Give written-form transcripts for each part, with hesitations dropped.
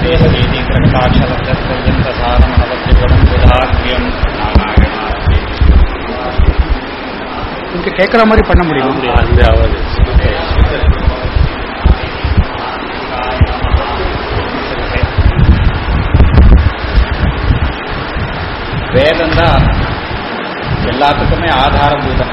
தேகதீதி பிரகடாட்சரத்தயந்தசாரமணவத்திவடம் விதாக்கியம் நாராயணாதி. இங்க கேட்குற மாதிரி பண்ண முடியுமா? வேதம்தான் எல்லாத்துக்குமே ஆதாரபூதம்.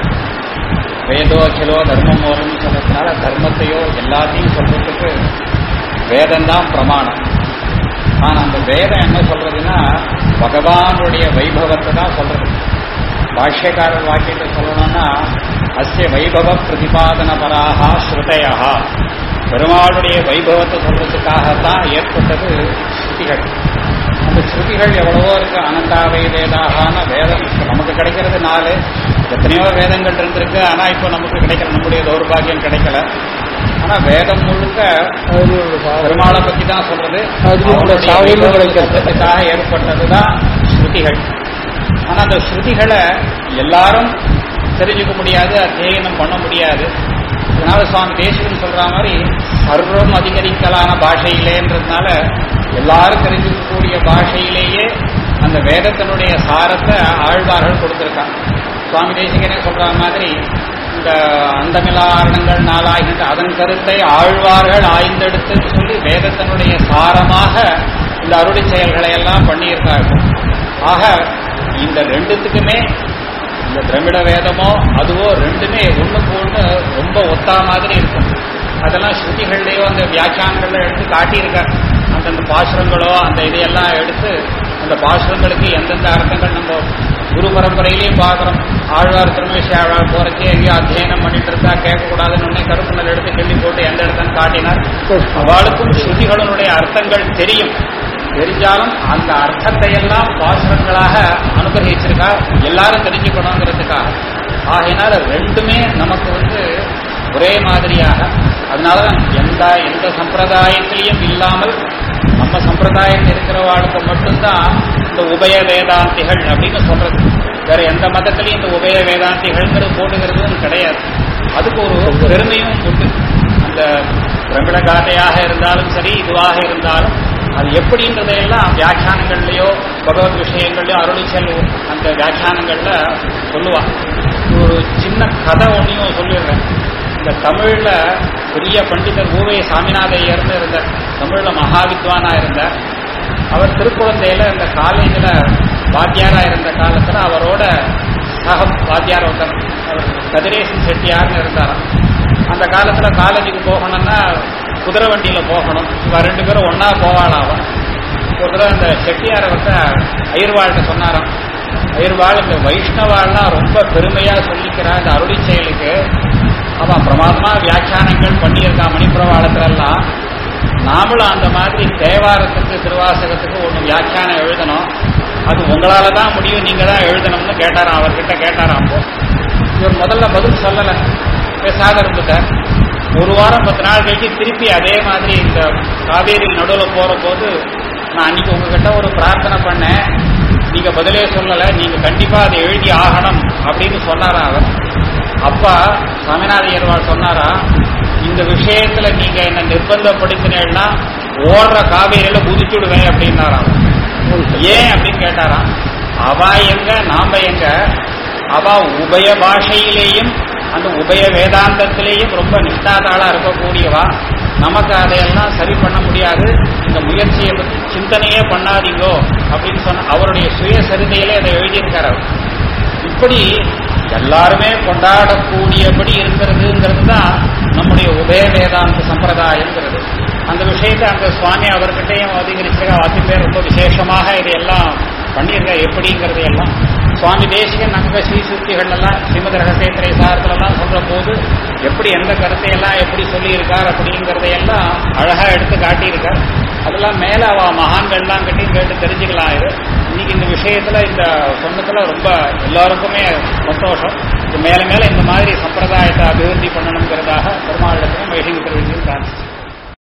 வேதோ அகிலோ தர்மமோரம்னு சொன்னதுனால தர்மத்தையோ எல்லாத்தையும் சொல்றதுக்கு வேதம்தான் பிரமாணம். ஆனால் அந்த வேதம் என்ன சொல்றதுன்னா பகவானுடைய வைபவத்தை தான் சொல்றது. பாஷ்யக்காரர் வாக்கியத்தை சொல்லணும்னா அஸ்ய வைபவ பிரதிபாதன பராகா ஸ்ருதயா, பெருமாளுடைய வைபவத்தை சொல்றதுக்காகத்தான் ஏற்பட்டது ஸ்ருதிகள். அந்த ஸ்ருதிகள் எவ்வளவோ இருக்கு. அனந்தாவை வேதாகான வேதம் நமக்கு கிடைக்கிறது 4. எத்தனையோ வேதங்கள் இருந்திருக்கு. ஆனா இப்போ நமக்கு கிடைக்கல, நம்முடைய தௌர்பாகியம் கிடைக்கல. ஆனா வேதம் முழுக்க பெருமாளை பத்தி தான் சொல்றது. கிடைக்கிறதுக்காக ஏற்பட்டதுதான் ஸ்ருதிகள். ஆனா அந்த ஸ்ருதிகளை எல்லாரும் தெரிஞ்சுக்க முடியாது, அத்தியனம் பண்ண முடியாது. அதனால சுவாமி தேசிகன் சொல்ற மாதிரி சர்வம் அதிகரிக்கலான பாஷையிலேன்றதுனால எல்லாரும் தெரிஞ்சுக்கக்கூடிய பாஷையிலேயே அந்த வேதத்தினுடைய சாரத்தை ஆழ்வார்கள் கொடுத்திருக்காங்க. சுவாமி தேசிகனே சொல்ற மாதிரி இந்த அந்தமிலா ஆரணங்கள் 4 அதன் கருத்தை ஆழ்வார்கள் ஆய்ந்தெடுத்துன்னு சொல்லி வேதத்தினுடைய சாரமாக இந்த அருளி செயல்களை எல்லாம் பண்ணியிருக்கார்கள். ஆக இந்த ரெண்டுத்துக்குமே இந்த திரமிட வேதமோ அதுவோ ரெண்டுமே ஒண்ணுக்கு ஒண்ணு ரொம்ப ஒத்தா மாதிரி இருக்கும். அதெல்லாம் ஸ்ருதிகள்லயோ அந்த வியாக்கியானங்கள்ல எடுத்து காட்டியிருக்கார். அந்தந்த பாசுரங்களோ அந்த இதையெல்லாம் எடுத்து அந்த பாசுரங்களுக்கு எந்தெந்த அர்த்தங்கள் நம்ம குரு பரம்பரையிலையும் பார்க்கிறோம். ஆழ்வார் திருமேஷி ஆழ்வார் போறச்சே எங்கேயோ அத்தியனம் பண்ணிட்டு இருந்தா கேட்கக்கூடாதுன்னு உடனே கருப்புணல் எடுத்து கிள்ளி போட்டு எந்த இடத்துன்னு காட்டினார். அவளுக்கும் ஸ்ருதிகளுடைய அர்த்தங்கள் தெரியும். தெரிஞ்சாலும் அந்த அர்த்தத்தை எல்லாம் பாசுரங்களாக அனுகிரகிச்சிருக்கா எல்லாரும் தெரிஞ்சுக்கணுங்கிறதுக்காக. ஆகையினால ரெண்டுமே நமக்கு ஒரே மாதிரியாக, அதனாலதான் எந்த சம்பிரதாயத்திலையும் இல்லாமல் நம்ம சம்பிரதாயத்தில் இருக்கிறவாளுக்கு மட்டும்தான் இந்த உபய வேதாந்திகள் அப்படின்னு சொல்றது. வேற எந்த மதத்திலையும் இந்த உபய வேதாந்திகள்ங்கிறது போட்டுக்கிறதும் கிடையாது. அதுக்கு ஒரு பெருமையும் உண்டு. அந்த பிரமிட காதையாக இருந்தாலும் சரி, இதுவாக இருந்தாலும் அது எப்படின்றதையெல்லாம் வியாக்கியானங்கள்லயோ பகவத் விஷயங்கள்லயோ அருளிச்சல் அந்த வியாக்கியானங்கள்ல சொல்லுவாங்க. ஒரு சின்ன கதை ஒன்றையும் சொல்லிடுறேன். இந்த தமிழ்ல பெரிய பண்டிதர் ஊவே சாமிநாதையர்னு இருந்தார். தமிழ்ல மகாவித்வானா இருந்தார். அவர் திருக்குழந்தையில இந்த காலேஜில் வாத்தியாரா இருந்த காலத்துல அவரோட சக வாத்தியார் ஒருத்தர் அவர் கதிரேசன் செட்டியார்னு இருந்தாராம். அந்த காலத்துல காலேஜுக்கு போகணும்னா குதிரை வண்டியில போகணும். இவ 2 பேரும் ஒன்னா போவாளாவன். ஒரு தடவை அந்த செட்டியாரை அயிர்வாள்கிட்ட சொன்னாராம், அயிர்வாள் இந்த வைஷ்ணவாள்லாம் ரொம்ப பெருமையா சொல்லிக்கிறா இந்த அருளி செயலுக்கு. அவன் பிரமாதமா வியாக்கியானங்கள் பண்ணியிருக்கான் மணிப்பிரவாளத்திலெல்லாம். நாமளும் அந்த மாதிரி தேவாரத்துக்கு திருவாசகத்துக்கு ஒன்று வியாக்கியானம் எழுதணும். அது உங்களால தான் முடியும், நீங்க தான் எழுதணும்னு கேட்டாராம். அவர்கிட்ட கேட்டாராம். இவர் முதல்ல பதில் சொல்லலை, பேசாத இருந்துட்டார். 1 வாரம் 10 நாள் கழிச்சு திருப்பி அதே மாதிரி இந்த காவேரி நடுவில் போற போது நான் அன்னைக்கு உங்ககிட்ட ஒரு பிரார்த்தனை பண்ணேன், நீங்க பதிலே சொல்லலை, நீங்க கண்டிப்பா அதை எழுதி ஆகணும் அப்படின்னு சொன்னாரா அவர். அப்பா சாமிநாதையர்வாள் சொன்னாரா, இந்த விஷயத்துல நீங்க என்ன நிர்பந்தப்படுத்தினா ஓடுற காவேரியில குதிச்சுடுவேன் அப்படின்னாராம். ஏன் அப்படின்னு கேட்டாராம். அவ எங்க நாம எங்க, அவ உபய பாஷையிலேயும் அந்த உபய வேதாந்தத்திலேயும் ரொம்ப நிஷ்டாதாளா இருக்கக்கூடியவா. நமக்கு அதையெல்லாம் சரி பண்ண முடியாது, இந்த முயற்சியை பற்றி சிந்தனையே பண்ணாதீங்கோ அப்படின்னு சொன்ன அவருடைய சுயசரிதையிலே அதை எழுதியிருக்கார் அவர். இப்படி எல்லாருமே கொண்டாடக்கூடியபடி இருக்கிறதுங்கிறது தான் நம்முடைய உபய வேதாந்த சம்பிரதாயங்கிறது. அந்த விஷயத்தை அந்த சுவாமி அவர்கிட்டையும் அதிகரிச்சிருக்க 10 பேர் ரொம்ப விசேஷமாக இதையெல்லாம் பண்ணியிருக்க. எப்படிங்கிறது எல்லாம் சுவாமி தேசிகன் நமக்கு ஸ்ரீசுத்திகள் எல்லாம் ஸ்ரீமத் ரகசிய திரைசாரத்திலெல்லாம் சொல்ற போது எப்படி எந்த கருத்தையெல்லாம் எப்படி சொல்லியிருக்கார் அப்படிங்கிறதையெல்லாம் அழகா எடுத்து காட்டியிருக்கார். அதெல்லாம் மேல அவ மகான்கள்லாம் கட்டி கேட்டு தெரிஞ்சுக்கலாம். இன்னைக்கு இந்த விஷயத்துல இந்த சொன்னதுல ரொம்ப எல்லாருக்குமே சந்தோஷம். மேல மேல இந்த மாதிரி சம்பிரதாயத்தை அபிவிருத்தி பண்ணணுங்கிறதாக பெருமாளிடத்திலும் வைஷ்ணவ பிரார்த்தனை.